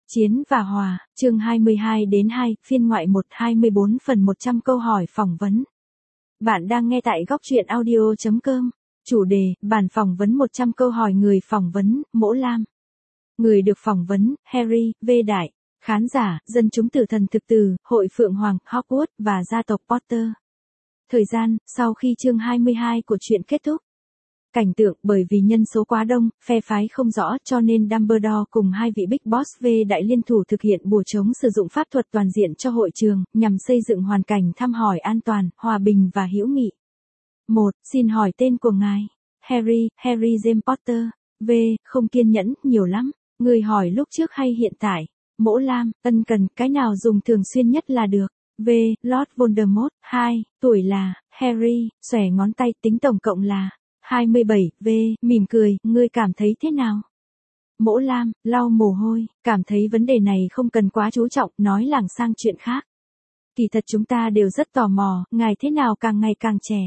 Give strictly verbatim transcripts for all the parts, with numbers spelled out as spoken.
Chiến và Hòa, chương hai mươi hai đến hai, phiên ngoại một hai mươi bốn phần một trăm câu hỏi phỏng vấn. Bạn đang nghe tại góc truyện audio chấm com. Chủ đề, bản phỏng vấn một trăm câu hỏi người phỏng vấn, Mỗ Lam. Người được phỏng vấn, Harry, V. Đại. Khán giả, dân chúng tử thần thực từ, hội Phượng Hoàng, Hogwarts và gia tộc Potter. Thời gian, sau khi chương hai mươi hai của truyện kết thúc. Cảnh tượng, bởi vì nhân số quá đông, phe phái không rõ cho nên Dumbledore cùng hai vị Big Boss V Đại liên thủ thực hiện bùa chống sử dụng pháp thuật toàn diện cho hội trường, nhằm xây dựng hoàn cảnh thăm hỏi an toàn, hòa bình và hữu nghị. một. Xin hỏi tên của ngài. Harry, Harry James Potter. V. Không kiên nhẫn, nhiều lắm. Người hỏi lúc trước hay hiện tại? Mỗ Lam, ân cần, cái nào dùng thường xuyên nhất là được. V. Lord Voldemort. hai. Tuổi là, Harry, xòe ngón tay, tính tổng cộng là hai mươi bảy, V, mỉm cười, ngươi cảm thấy thế nào? Mỗ Lam, lau mồ hôi, cảm thấy vấn đề này không cần quá chú trọng, nói lảng sang chuyện khác. Kỳ thật chúng ta đều rất tò mò, ngài thế nào càng ngày càng trẻ.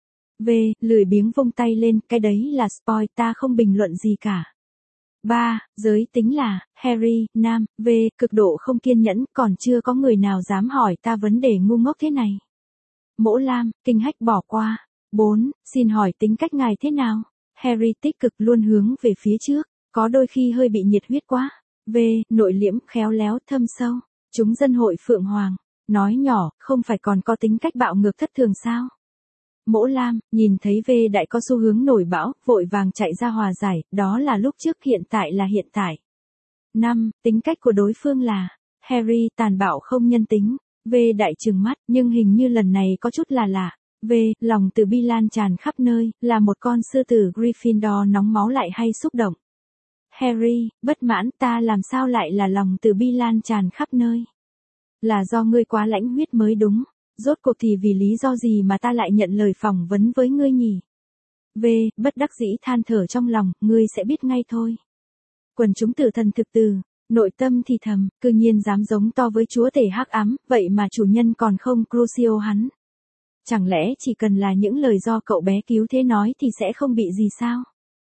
V, lười biếng vung tay lên, cái đấy là spoil, ta không bình luận gì cả. ba. Giới tính là, Harry, nam, V, cực độ không kiên nhẫn, còn chưa có người nào dám hỏi ta vấn đề ngu ngốc thế này. Mỗ Lam, kinh hách bỏ qua. bốn. Xin hỏi tính cách ngài thế nào? Harry tích cực, luôn hướng về phía trước, có đôi khi hơi bị nhiệt huyết quá. V. Nội liễm, khéo léo, thâm sâu. Chúng dân hội Phượng Hoàng. Nói nhỏ, không phải còn có tính cách bạo ngược thất thường sao? Mỗ Lam, nhìn thấy V Đại có xu hướng nổi bão, vội vàng chạy ra hòa giải, đó là lúc trước, hiện tại là hiện tại. năm. Tính cách của đối phương là Harry, tàn bạo không nhân tính. V Đại trừng mắt, nhưng hình như lần này có chút là lạ. V. Lòng từ bi lan tràn khắp nơi, là một con sư tử Gryffindor nóng máu lại hay xúc động. Harry, bất mãn, ta làm sao lại là lòng từ bi lan tràn khắp nơi? Là do ngươi quá lãnh huyết mới đúng, rốt cuộc thì vì lý do gì mà ta lại nhận lời phỏng vấn với ngươi nhỉ? V. Bất đắc dĩ than thở trong lòng, ngươi sẽ biết ngay thôi. Quần chúng tử thần thực từ, nội tâm thì thầm, cư nhiên dám giống to với chúa tể hắc ám, vậy mà chủ nhân còn không Crucio hắn. Chẳng lẽ chỉ cần là những lời do cậu bé cứu thế nói thì sẽ không bị gì sao?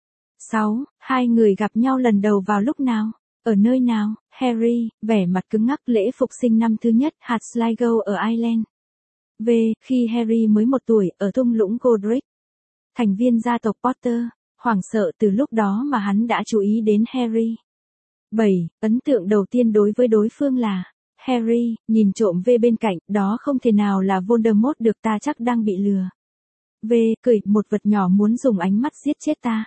sáu. Hai người gặp nhau lần đầu vào lúc nào? Ở nơi nào? Harry, vẻ mặt cứng ngắc, lễ phục sinh năm thứ nhất, hạt Sligo ở Ireland. V. Khi Harry mới một tuổi, ở thung lũng Godric. Thành viên gia tộc Potter, hoảng sợ từ lúc đó mà hắn đã chú ý đến Harry. bảy. Ấn tượng đầu tiên đối với đối phương là Harry, nhìn trộm V bên cạnh, đó không thể nào là Voldemort được, ta chắc đang bị lừa. V, cười, một vật nhỏ muốn dùng ánh mắt giết chết ta.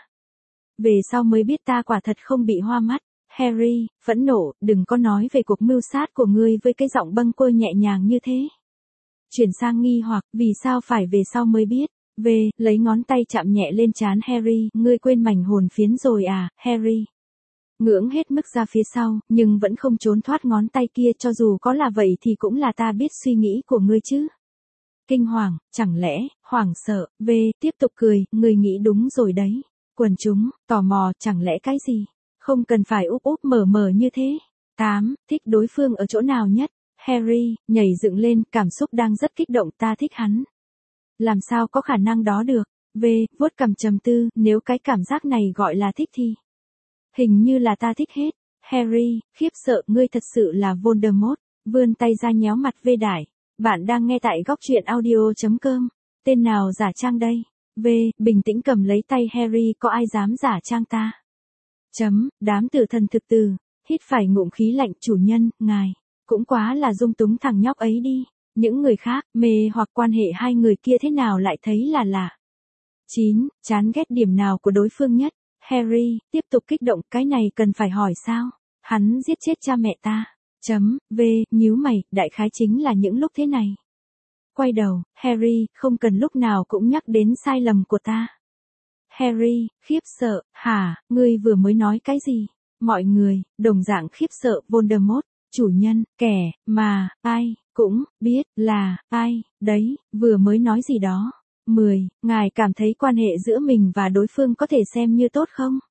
Về sau mới biết ta quả thật không bị hoa mắt. Harry, phẫn nộ, đừng có nói về cuộc mưu sát của ngươi với cái giọng bâng quơ nhẹ nhàng như thế. Chuyển sang nghi hoặc, vì sao phải về sau mới biết. V, lấy ngón tay chạm nhẹ lên trán Harry, ngươi quên mảnh hồn phiến rồi à, Harry. Ngưỡng hết mức ra phía sau, nhưng vẫn không trốn thoát ngón tay kia, cho dù có là vậy thì cũng là ta biết suy nghĩ của ngươi chứ. Kinh hoàng, chẳng lẽ, hoảng sợ, V, tiếp tục cười, ngươi nghĩ đúng rồi đấy. Quần chúng, tò mò, chẳng lẽ cái gì? Không cần phải úp úp mở mở như thế. tám. Thích đối phương ở chỗ nào nhất? Harry, nhảy dựng lên, cảm xúc đang rất kích động, ta thích hắn. Làm sao có khả năng đó được? V, vuốt cằm trầm tư, nếu cái cảm giác này gọi là thích thì hình như là ta thích hết. Harry, khiếp sợ, ngươi thật sự là Voldemort. Vươn tay ra nhéo mặt V Đại. Bạn đang nghe tại góc truyện audio chấm com. Tên nào giả trang đây? V, bình tĩnh cầm lấy tay Harry, có ai dám giả trang ta? Chấm, đám tử thần thực từ, hít phải ngụm khí lạnh, chủ nhân, ngài, cũng quá là dung túng thằng nhóc ấy đi. Những người khác, mê hoặc quan hệ hai người kia thế nào lại thấy là lạ. chín. Chán ghét điểm nào của đối phương nhất? Harry, tiếp tục kích động, cái này cần phải hỏi sao? Hắn giết chết cha mẹ ta. Chấm, V, nhíu mày, đại khái chính là những lúc thế này. Quay đầu, Harry, không cần lúc nào cũng nhắc đến sai lầm của ta. Harry, khiếp sợ, hả, ngươi vừa mới nói cái gì? Mọi người, đồng dạng khiếp sợ, Voldemort, chủ nhân, kẻ, mà, ai, cũng, biết, là, ai, đấy, vừa mới nói gì đó. mười. Ngài cảm thấy quan hệ giữa mình và đối phương có thể xem như tốt không?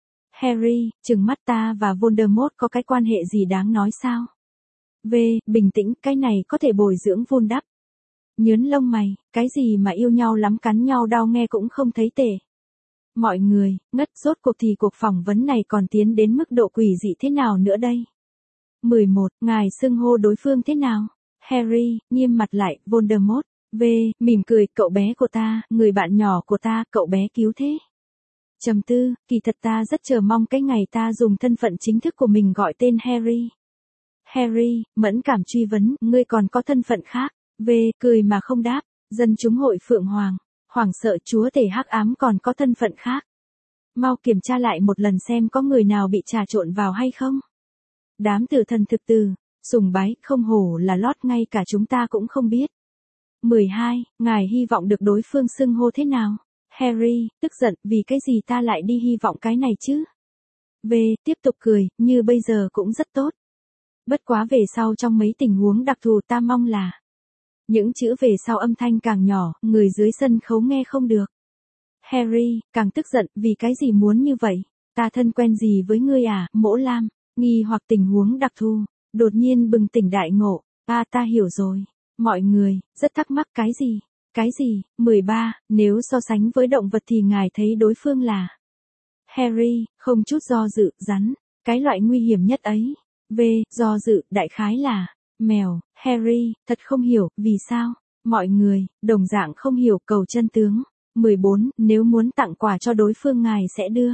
Harry, trừng mắt, ta và Voldemort có cái quan hệ gì đáng nói sao? V, bình tĩnh, cái này có thể bồi dưỡng vun đắp. Nhớn lông mày, cái gì mà yêu nhau lắm cắn nhau đau nghe cũng không thấy tệ. Mọi người, ngất, rốt cuộc thì cuộc phỏng vấn này còn tiến đến mức độ quỷ dị thế nào nữa đây? mười một. Ngài xưng hô đối phương thế nào? Harry, nghiêm mặt lại, Voldemort. V, mỉm cười, cậu bé của ta, người bạn nhỏ của ta, cậu bé cứu thế. Trầm tư, kỳ thật ta rất chờ mong cái ngày ta dùng thân phận chính thức của mình gọi tên Harry. Harry, mẫn cảm truy vấn, ngươi còn có thân phận khác. V, cười mà không đáp, dân chúng hội Phượng Hoàng. Hoảng sợ chúa tể hắc ám còn có thân phận khác. Mau kiểm tra lại một lần xem có người nào bị trà trộn vào hay không. Đám tử thần thực từ, sùng bái, không hổ là lót ngay cả chúng ta cũng không biết. mười hai. Ngài hy vọng được đối phương xưng hô thế nào? Harry, tức giận, vì cái gì ta lại đi hy vọng cái này chứ? V, tiếp tục cười, như bây giờ cũng rất tốt. Bất quá về sau trong mấy tình huống đặc thù ta mong là những chữ về sau âm thanh càng nhỏ, người dưới sân khấu nghe không được. Harry, càng tức giận, vì cái gì muốn như vậy? Ta thân quen gì với ngươi à, Mỗ Lam? Nghi hoặc tình huống đặc thù, đột nhiên bừng tỉnh đại ngộ. À ta hiểu rồi. Mọi người, rất thắc mắc cái gì? Cái gì? mười ba. Nếu so sánh với động vật thì ngài thấy đối phương là Harry, không chút do dự, rắn. Cái loại nguy hiểm nhất ấy. V, do dự, đại khái là mèo. Harry, thật không hiểu, vì sao? Mọi người, đồng dạng không hiểu, cầu chân tướng. mười bốn. Nếu muốn tặng quà cho đối phương ngài sẽ đưa.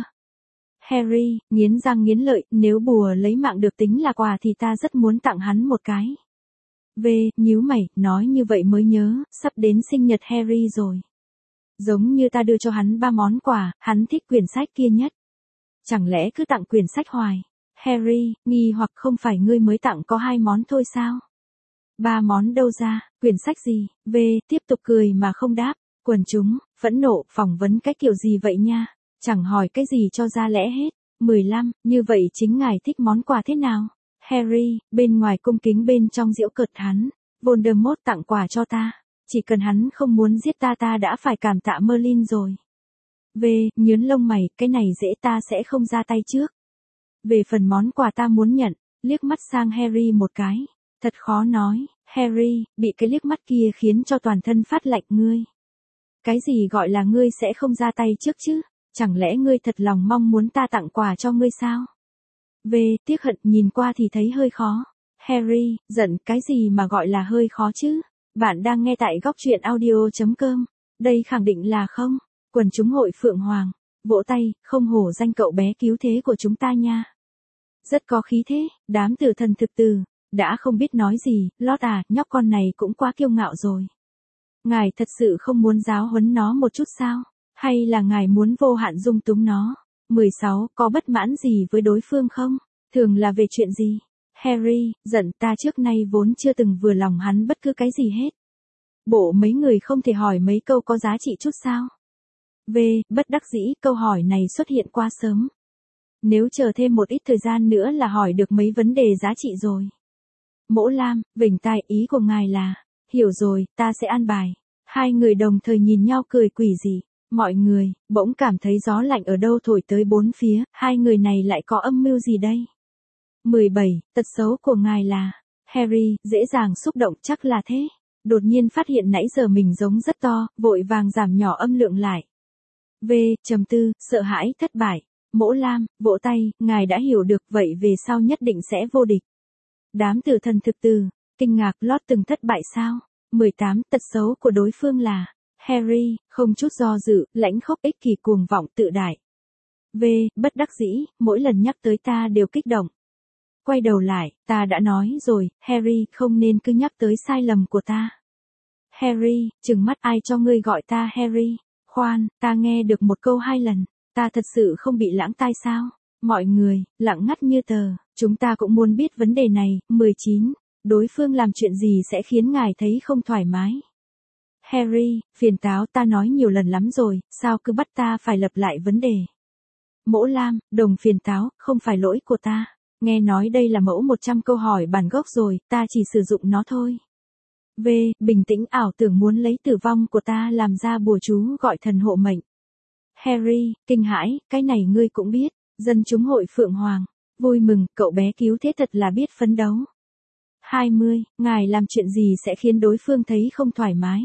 Harry, nghiến răng nghiến lợi, nếu bùa lấy mạng được tính là quà thì ta rất muốn tặng hắn một cái. V, nhíu mày, nói như vậy mới nhớ, sắp đến sinh nhật Harry rồi. Giống như ta đưa cho hắn ba món quà, hắn thích quyển sách kia nhất. Chẳng lẽ cứ tặng quyển sách hoài? Harry, nghi hoặc không phải ngươi mới tặng có hai món thôi sao? Ba món đâu ra, quyển sách gì? V, tiếp tục cười mà không đáp. Quần chúng, phẫn nộ, phỏng vấn cái kiểu gì vậy nha? Chẳng hỏi cái gì cho ra lẽ hết. mười lăm. Như vậy chính ngài thích món quà thế nào? Harry, bên ngoài cung kính bên trong giễu cợt hắn. Voldemort tặng quà cho ta. Chỉ cần hắn không muốn giết ta ta đã phải cảm tạ Merlin rồi. V, nhớn lông mày, cái này dễ ta sẽ không ra tay trước. Về phần món quà ta muốn nhận, liếc mắt sang Harry một cái. Thật khó nói, Harry, bị cái liếc mắt kia khiến cho toàn thân phát lạnh ngươi. Cái gì gọi là ngươi sẽ không ra tay trước chứ? Chẳng lẽ ngươi thật lòng mong muốn ta tặng quà cho ngươi sao? V, tiếc hận, nhìn qua thì thấy hơi khó. Harry, giận, cái gì mà gọi là hơi khó chứ? Bạn đang nghe tại góc truyện audio.com. Đây khẳng định là không. Quần chúng hội Phượng Hoàng. Vỗ tay, không hổ danh cậu bé cứu thế của chúng ta nha. Rất có khí thế, đám tử thần thực từ. Đã không biết nói gì, Lót à, nhóc con này cũng quá kiêu ngạo rồi. Ngài thật sự không muốn giáo huấn nó một chút sao? Hay là ngài muốn vô hạn dung túng nó? mười sáu. Có bất mãn gì với đối phương không? Thường là về chuyện gì? Harry, giận, ta trước nay vốn chưa từng vừa lòng hắn bất cứ cái gì hết. Bộ mấy người không thể hỏi mấy câu có giá trị chút sao? V, bất đắc dĩ, câu hỏi này xuất hiện quá sớm. Nếu chờ thêm một ít thời gian nữa là hỏi được mấy vấn đề giá trị rồi. Mỗ Lam, vểnh tai, ý của ngài là, hiểu rồi, ta sẽ an bài. Hai người đồng thời nhìn nhau cười quỷ dị. Mọi người, bỗng cảm thấy gió lạnh ở đâu thổi tới bốn phía, hai người này lại có âm mưu gì đây? mười bảy. Tật xấu của ngài là, Harry, dễ dàng xúc động, chắc là thế. Đột nhiên phát hiện nãy giờ mình giống rất to, vội vàng giảm nhỏ âm lượng lại. V, trầm tư, sợ hãi, thất bại. Mỗ Lam, vỗ tay, ngài đã hiểu được, vậy về sau nhất định sẽ vô địch. Đám tử thần thực từ, kinh ngạc, Lót từng thất bại sao? mười tám. Tật xấu của đối phương là, Harry, không chút do dự, lãnh khốc, ích kỷ, cuồng vọng, tự đại. V, bất đắc dĩ, mỗi lần nhắc tới ta đều kích động. Quay đầu lại, ta đã nói rồi, Harry, không nên cứ nhắc tới sai lầm của ta. Harry, trừng mắt, ai cho ngươi gọi ta Harry? Khoan, ta nghe được một câu hai lần, ta thật sự không bị lãng tai sao? Mọi người, lặng ngắt như tờ, chúng ta cũng muốn biết vấn đề này. mười chín. Đối phương làm chuyện gì sẽ khiến ngài thấy không thoải mái? Harry, phiền táo, ta nói nhiều lần lắm rồi, sao cứ bắt ta phải lặp lại vấn đề? Mỗ Lam, đồng phiền táo, không phải lỗi của ta. Nghe nói đây là mẫu một trăm câu hỏi bản gốc rồi, ta chỉ sử dụng nó thôi. V, bình tĩnh, ảo tưởng muốn lấy tử vong của ta làm ra bùa chú gọi thần hộ mệnh. Harry, kinh hãi, cái này ngươi cũng biết. Dân chúng hội Phượng Hoàng. Vui mừng, cậu bé cứu thế thật là biết phấn đấu. hai mươi. Ngài làm chuyện gì sẽ khiến đối phương thấy không thoải mái?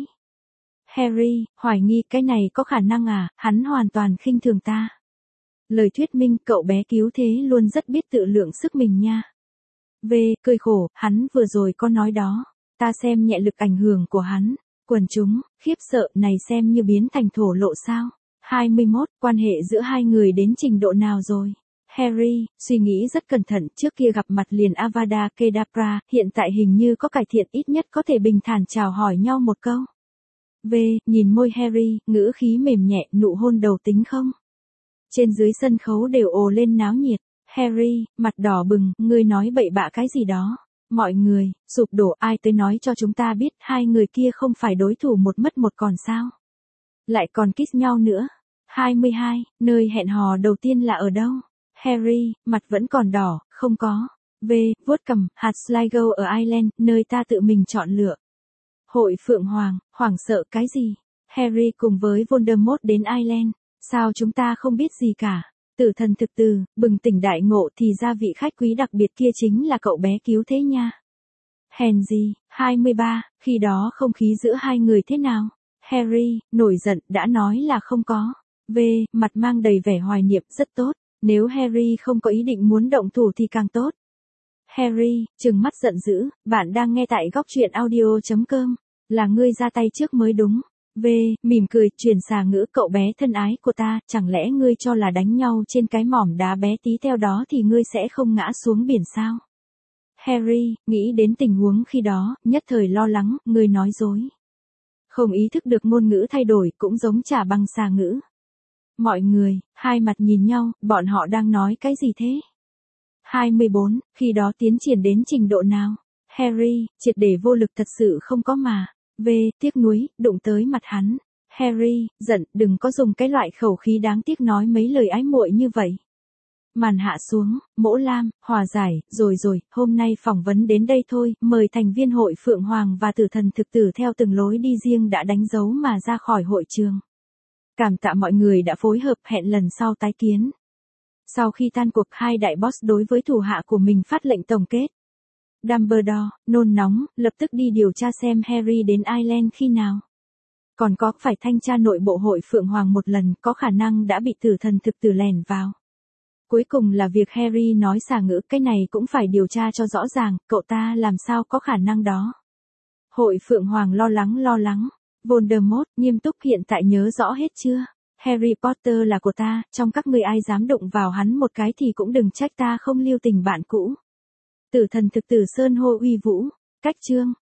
Harry, hoài nghi, cái này có khả năng à, hắn hoàn toàn khinh thường ta. Lời thuyết minh, cậu bé cứu thế luôn rất biết tự lượng sức mình nha. V, cười khổ, hắn vừa rồi có nói đó. Ta xem nhẹ lực ảnh hưởng của hắn. Quần chúng, khiếp sợ này xem như biến thành thổ lộ sao. hai mươi mốt, quan hệ giữa hai người đến trình độ nào rồi? Harry, suy nghĩ rất cẩn thận, trước kia gặp mặt liền Avada Kedavra, hiện tại hình như có cải thiện, ít nhất có thể bình thản chào hỏi nhau một câu. V, nhìn môi Harry, ngữ khí mềm nhẹ, nụ hôn đầu tính không? Trên dưới sân khấu đều ồ lên náo nhiệt. Harry, mặt đỏ bừng, ngươi nói bậy bạ cái gì đó. Mọi người, sụp đổ, ai tới nói cho chúng ta biết hai người kia không phải đối thủ một mất một còn sao? Lại còn kiss nhau nữa. hai mươi hai, nơi hẹn hò đầu tiên là ở đâu? Harry, mặt vẫn còn đỏ, không có. V, vuốt cầm, hạt Sligo ở Ireland, nơi ta tự mình chọn lựa. Hội Phượng Hoàng, hoảng sợ cái gì? Harry cùng với Voldemort đến Ireland, sao chúng ta không biết gì cả? Tử thần thực từ, bừng tỉnh đại ngộ thì ra vị khách quý đặc biệt kia chính là cậu bé cứu thế nha. Hèn gì, hai mươi ba, khi đó không khí giữa hai người thế nào? Harry, nổi giận, đã nói là không có. V, mặt mang đầy vẻ hoài niệm, rất tốt. Nếu Harry không có ý định muốn động thủ thì càng tốt. Harry, trừng mắt giận dữ, bạn đang nghe tại góc truyện audio chấm com, là ngươi ra tay trước mới đúng. V, mỉm cười, truyền xà ngữ, cậu bé thân ái của ta, chẳng lẽ ngươi cho là đánh nhau trên cái mỏm đá bé tí theo đó thì ngươi sẽ không ngã xuống biển sao? Harry, nghĩ đến tình huống khi đó, nhất thời lo lắng, ngươi nói dối. Không ý thức được ngôn ngữ thay đổi, cũng giống trả bằng xà ngữ. Mọi người, hai mặt nhìn nhau, bọn họ đang nói cái gì thế? hai mươi bốn, khi đó tiến triển đến trình độ nào? Harry, triệt để vô lực thật sự không có mà. V, tiếc nuối, đụng tới mặt hắn. Harry, giận, đừng có dùng cái loại khẩu khí đáng tiếc nói mấy lời ái muội như vậy. Màn hạ xuống, Mỗ Lam, hòa giải, rồi rồi, hôm nay phỏng vấn đến đây thôi, mời thành viên hội Phượng Hoàng và tử thần thực tử theo từng lối đi riêng đã đánh dấu mà ra khỏi hội trường. Cảm tạ mọi người đã phối hợp, hẹn lần sau tái kiến. Sau khi tan cuộc, hai đại boss đối với thủ hạ của mình phát lệnh tổng kết. Dumbledore, nôn nóng, lập tức đi điều tra xem Harry đến Ireland khi nào. Còn có, phải thanh tra nội bộ hội Phượng Hoàng một lần, có khả năng đã bị tử thần thực tử lẻn vào. Cuối cùng là việc Harry nói xà ngữ, cái này cũng phải điều tra cho rõ ràng, cậu ta làm sao có khả năng đó. Hội Phượng Hoàng lo lắng lo lắng. Voldemort, nghiêm túc, hiện tại nhớ rõ hết chưa? Harry Potter là của ta, trong các ngươi ai dám đụng vào hắn một cái thì cũng đừng trách ta không lưu tình bạn cũ. Tử thần thực tử sơn hô uy vũ, cách chương.